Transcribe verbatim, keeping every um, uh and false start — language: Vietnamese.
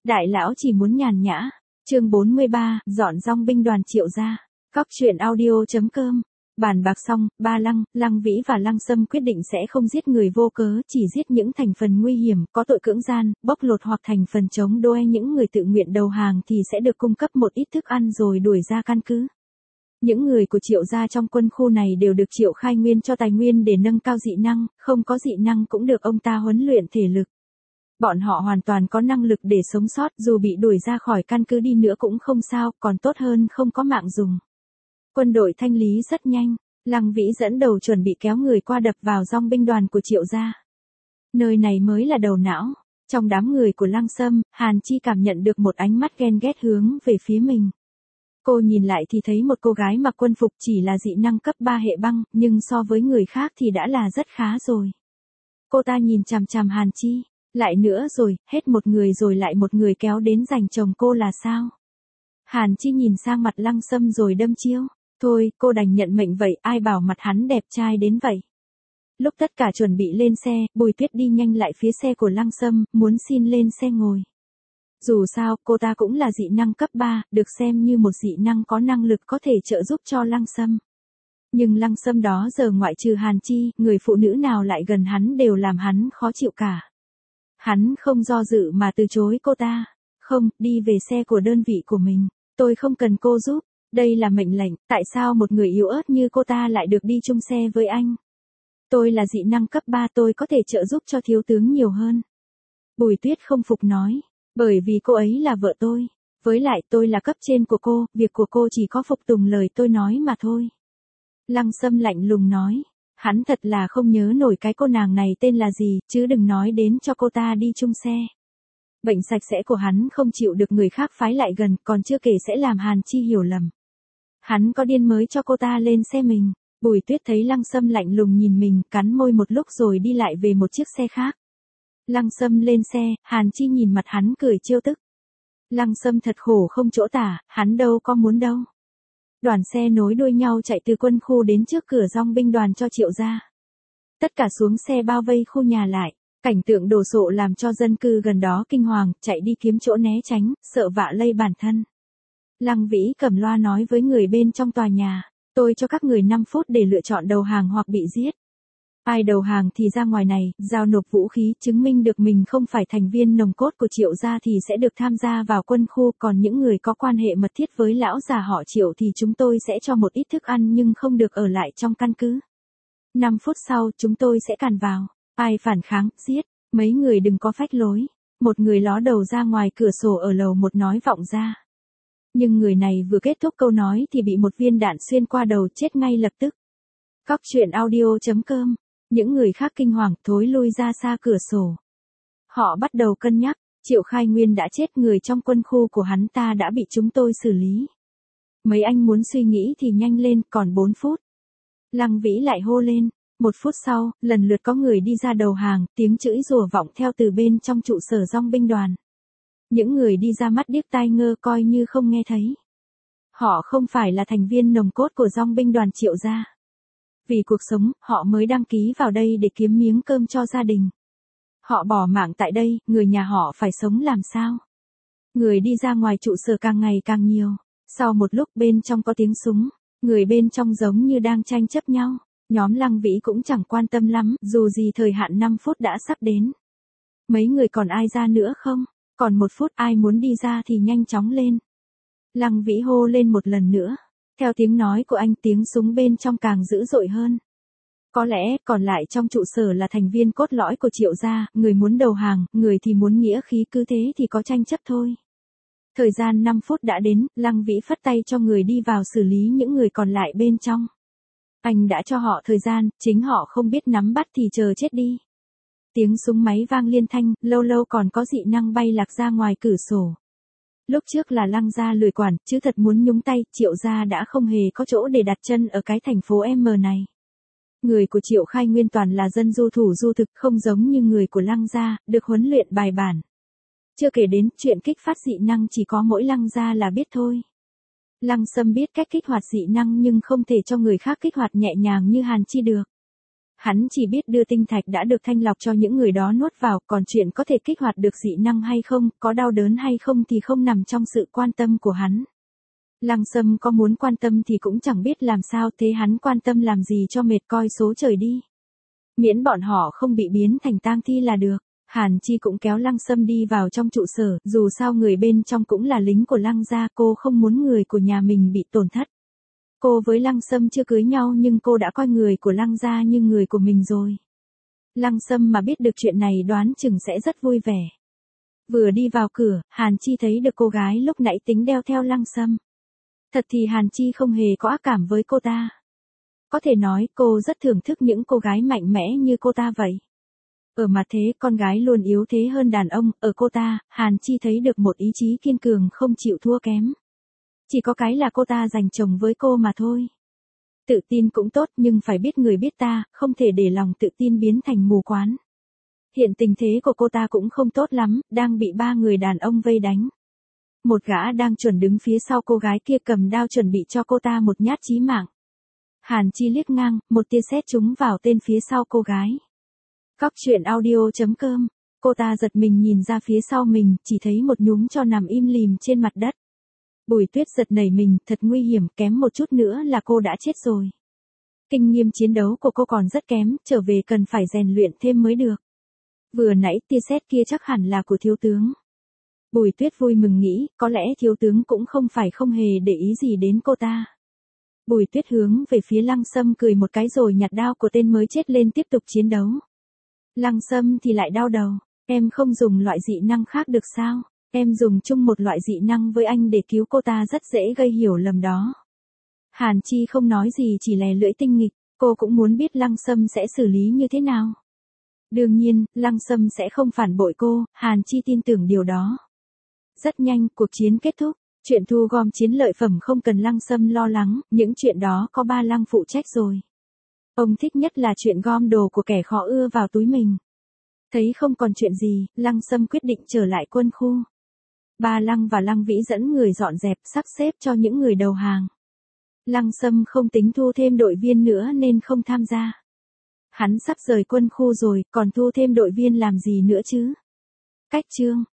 Đại lão chỉ muốn nhàn nhã. Chương bốn mươi ba, dọn dong binh đoàn Triệu gia. Cóc truyện audio chấm com. Bàn bạc xong, Ba Lăng, Lăng Vĩ và Lăng Sâm quyết định sẽ không giết người vô cớ, chỉ giết những thành phần nguy hiểm, có tội cưỡng gian, bóc lột hoặc thành phần chống đối những người tự nguyện đầu hàng thì sẽ được cung cấp một ít thức ăn rồi đuổi ra căn cứ. Những người của Triệu gia trong quân khu này đều được Triệu Khai Nguyên cho tài nguyên để nâng cao dị năng, không có dị năng cũng được ông ta huấn luyện thể lực. Bọn họ hoàn toàn có năng lực để sống sót, dù bị đuổi ra khỏi căn cứ đi nữa cũng không sao, còn tốt hơn không có mạng dùng. Quân đội thanh lý rất nhanh, Lăng Vĩ dẫn đầu chuẩn bị kéo người qua đập vào dong binh đoàn của Triệu gia. Nơi này mới là đầu não. Trong đám người của Lăng Sâm, Hàn Chi cảm nhận được một ánh mắt ghen ghét hướng về phía mình. Cô nhìn lại thì thấy một cô gái mặc quân phục chỉ là dị năng cấp ba hệ băng, nhưng so với người khác thì đã là rất khá rồi. Cô ta nhìn chằm chằm Hàn Chi, lại nữa rồi, hết một người rồi lại một người kéo đến giành chồng cô là sao? Hàn Chi nhìn sang mặt Lăng Sâm rồi đâm chiêu. Thôi, cô đành nhận mệnh vậy, ai bảo mặt hắn đẹp trai đến vậy. Lúc tất cả chuẩn bị lên xe, Bùi Tuyết đi nhanh lại phía xe của Lăng Sâm, muốn xin lên xe ngồi. Dù sao, cô ta cũng là dị năng cấp ba, được xem như một dị năng có năng lực có thể trợ giúp cho Lăng Sâm. Nhưng Lăng Sâm đó giờ ngoại trừ Hàn Chi, người phụ nữ nào lại gần hắn đều làm hắn khó chịu cả. Hắn không do dự mà từ chối cô ta. Không, đi về xe của đơn vị của mình, tôi không cần cô giúp. Đây là mệnh lệnh, tại sao một người yếu ớt như cô ta lại được đi chung xe với anh? Tôi là dị năng cấp ba, tôi có thể trợ giúp cho thiếu tướng nhiều hơn. Bùi Tuyết không phục nói, bởi vì cô ấy là vợ tôi. Với lại tôi là cấp trên của cô, việc của cô chỉ có phục tùng lời tôi nói mà thôi. Lăng Sâm lạnh lùng nói, hắn thật là không nhớ nổi cái cô nàng này tên là gì, chứ đừng nói đến cho cô ta đi chung xe. Bệnh sạch sẽ của hắn không chịu được người khác phái lại gần, còn chưa kể sẽ làm Hàn Chi hiểu lầm. Hắn có điên mới cho cô ta lên xe mình. Bùi Tuyết thấy Lăng Sâm lạnh lùng nhìn mình, cắn môi một lúc rồi đi lại về một chiếc xe khác. Lăng Sâm lên xe, Hàn Chi nhìn mặt hắn cười trêu tức. Lăng Sâm thật khổ không chỗ tả, hắn đâu có muốn đâu. Đoàn xe nối đuôi nhau chạy từ quân khu đến trước cửa dong binh đoàn cho Triệu gia. Tất cả xuống xe bao vây khu nhà lại. Cảnh tượng đồ sộ làm cho dân cư gần đó kinh hoàng, chạy đi kiếm chỗ né tránh, sợ vạ lây bản thân. Lăng Vĩ cầm loa nói với người bên trong tòa nhà, tôi cho các người năm phút để lựa chọn đầu hàng hoặc bị giết. Ai đầu hàng thì ra ngoài này, giao nộp vũ khí, chứng minh được mình không phải thành viên nòng cốt của Triệu gia thì sẽ được tham gia vào quân khu, còn những người có quan hệ mật thiết với lão già họ Triệu thì chúng tôi sẽ cho một ít thức ăn nhưng không được ở lại trong căn cứ. năm phút sau, chúng tôi sẽ càn vào. Ai phản kháng, giết, mấy người đừng có phách lối. Một người ló đầu ra ngoài cửa sổ ở lầu một nói vọng ra. Nhưng người này vừa kết thúc câu nói thì bị một viên đạn xuyên qua đầu chết ngay lập tức. Cóc truyện audio chấm com. Những người khác kinh hoàng thối lui ra xa cửa sổ. Họ bắt đầu cân nhắc, Triệu Khai Nguyên đã chết, người trong quân khu của hắn ta đã bị chúng tôi xử lý. Mấy anh muốn suy nghĩ thì nhanh lên, còn bốn phút. Lăng Vĩ lại hô lên. Một phút sau, lần lượt có người đi ra đầu hàng, tiếng chửi rủa vọng theo từ bên trong trụ sở dong binh đoàn. Những người đi ra mắt điếc tai ngơ coi như không nghe thấy. Họ không phải là thành viên nòng cốt của dong binh đoàn Triệu gia. Vì cuộc sống, họ mới đăng ký vào đây để kiếm miếng cơm cho gia đình. Họ bỏ mạng tại đây, người nhà họ phải sống làm sao? Người đi ra ngoài trụ sở càng ngày càng nhiều. Sau một lúc bên trong có tiếng súng, người bên trong giống như đang tranh chấp nhau. Nhóm Lăng Vĩ cũng chẳng quan tâm lắm, dù gì thời hạn năm phút đã sắp đến. Mấy người còn ai ra nữa không? Còn một phút, ai muốn đi ra thì nhanh chóng lên. Lăng Vĩ hô lên một lần nữa. Theo tiếng nói của anh, tiếng súng bên trong càng dữ dội hơn. Có lẽ, còn lại trong trụ sở là thành viên cốt lõi của Triệu gia, người muốn đầu hàng, người thì muốn nghĩa khí, cứ thế thì có tranh chấp thôi. Thời gian năm phút đã đến, Lăng Vĩ phất tay cho người đi vào xử lý những người còn lại bên trong. Anh đã cho họ thời gian, chính họ không biết nắm bắt thì chờ chết đi. Tiếng súng máy vang liên thanh, lâu lâu còn có dị năng bay lạc ra ngoài cửa sổ. Lúc trước là Lăng gia lười quản, chứ thật muốn nhúng tay, Triệu gia đã không hề có chỗ để đặt chân ở cái thành phố M này. Người của Triệu Khai Nguyên toàn là dân du thủ du thực, không giống như người của Lăng gia, được huấn luyện bài bản. Chưa kể đến, chuyện kích phát dị năng chỉ có mỗi Lăng gia là biết thôi. Lăng Sâm biết cách kích hoạt dị năng nhưng không thể cho người khác kích hoạt nhẹ nhàng như Hàn Chi được. Hắn chỉ biết đưa tinh thạch đã được thanh lọc cho những người đó nuốt vào, còn chuyện có thể kích hoạt được dị năng hay không, có đau đớn hay không thì không nằm trong sự quan tâm của hắn. Lăng Sâm có muốn quan tâm thì cũng chẳng biết làm sao, thế hắn quan tâm làm gì cho mệt coi số trời đi. Miễn bọn họ không bị biến thành tang thi là được. Hàn Chi cũng kéo Lăng Sâm đi vào trong trụ sở, dù sao người bên trong cũng là lính của Lăng gia, cô không muốn người của nhà mình bị tổn thất. Cô với Lăng Sâm chưa cưới nhau nhưng cô đã coi người của Lăng gia như người của mình rồi. Lăng Sâm mà biết được chuyện này đoán chừng sẽ rất vui vẻ. Vừa đi vào cửa, Hàn Chi thấy được cô gái lúc nãy tính đeo theo Lăng Sâm. Thật thì Hàn Chi không hề có ác cảm với cô ta. Có thể nói cô rất thưởng thức những cô gái mạnh mẽ như cô ta vậy. Ở mặt thế con gái luôn yếu thế hơn đàn ông, ở cô ta, Hàn Chi thấy được một ý chí kiên cường không chịu thua kém. Chỉ có cái là cô ta giành chồng với cô mà thôi. Tự tin cũng tốt nhưng phải biết người biết ta, không thể để lòng tự tin biến thành mù quáng. Hiện tình thế của cô ta cũng không tốt lắm, đang bị ba người đàn ông vây đánh. Một gã đang chuẩn đứng phía sau cô gái kia cầm đao chuẩn bị cho cô ta một nhát chí mạng. Hàn Chi liếc ngang, một tia sét trúng vào tên phía sau cô gái. Cóc truyện audio chấm com, cô ta giật mình nhìn ra phía sau mình, chỉ thấy một nhúm tro nằm im lìm trên mặt đất. Bùi Tuyết giật nảy mình, thật nguy hiểm, kém một chút nữa là cô đã chết rồi. Kinh nghiệm chiến đấu của cô còn rất kém, trở về cần phải rèn luyện thêm mới được. Vừa nãy tia sét kia chắc hẳn là của thiếu tướng. Bùi Tuyết vui mừng nghĩ, có lẽ thiếu tướng cũng không phải không hề để ý gì đến cô ta. Bùi Tuyết hướng về phía Lăng Sâm cười một cái rồi nhặt đao của tên mới chết lên tiếp tục chiến đấu. Lăng Sâm thì lại đau đầu, em không dùng loại dị năng khác được sao? Em dùng chung một loại dị năng với anh để cứu cô ta rất dễ gây hiểu lầm đó. Hàn Chi không nói gì chỉ lè lưỡi tinh nghịch, cô cũng muốn biết Lăng Sâm sẽ xử lý như thế nào. Đương nhiên, Lăng Sâm sẽ không phản bội cô, Hàn Chi tin tưởng điều đó. Rất nhanh, cuộc chiến kết thúc, chuyện thu gom chiến lợi phẩm không cần Lăng Sâm lo lắng, những chuyện đó có ba Lăng phụ trách rồi. Ông thích nhất là chuyện gom đồ của kẻ khó ưa vào túi mình. Thấy không còn chuyện gì, Lăng Sâm quyết định trở lại quân khu. Ba Lăng và Lăng Vĩ dẫn người dọn dẹp, sắp xếp cho những người đầu hàng. Lăng Sâm không tính thu thêm đội viên nữa nên không tham gia. Hắn sắp rời quân khu rồi, còn thu thêm đội viên làm gì nữa chứ? Cách chương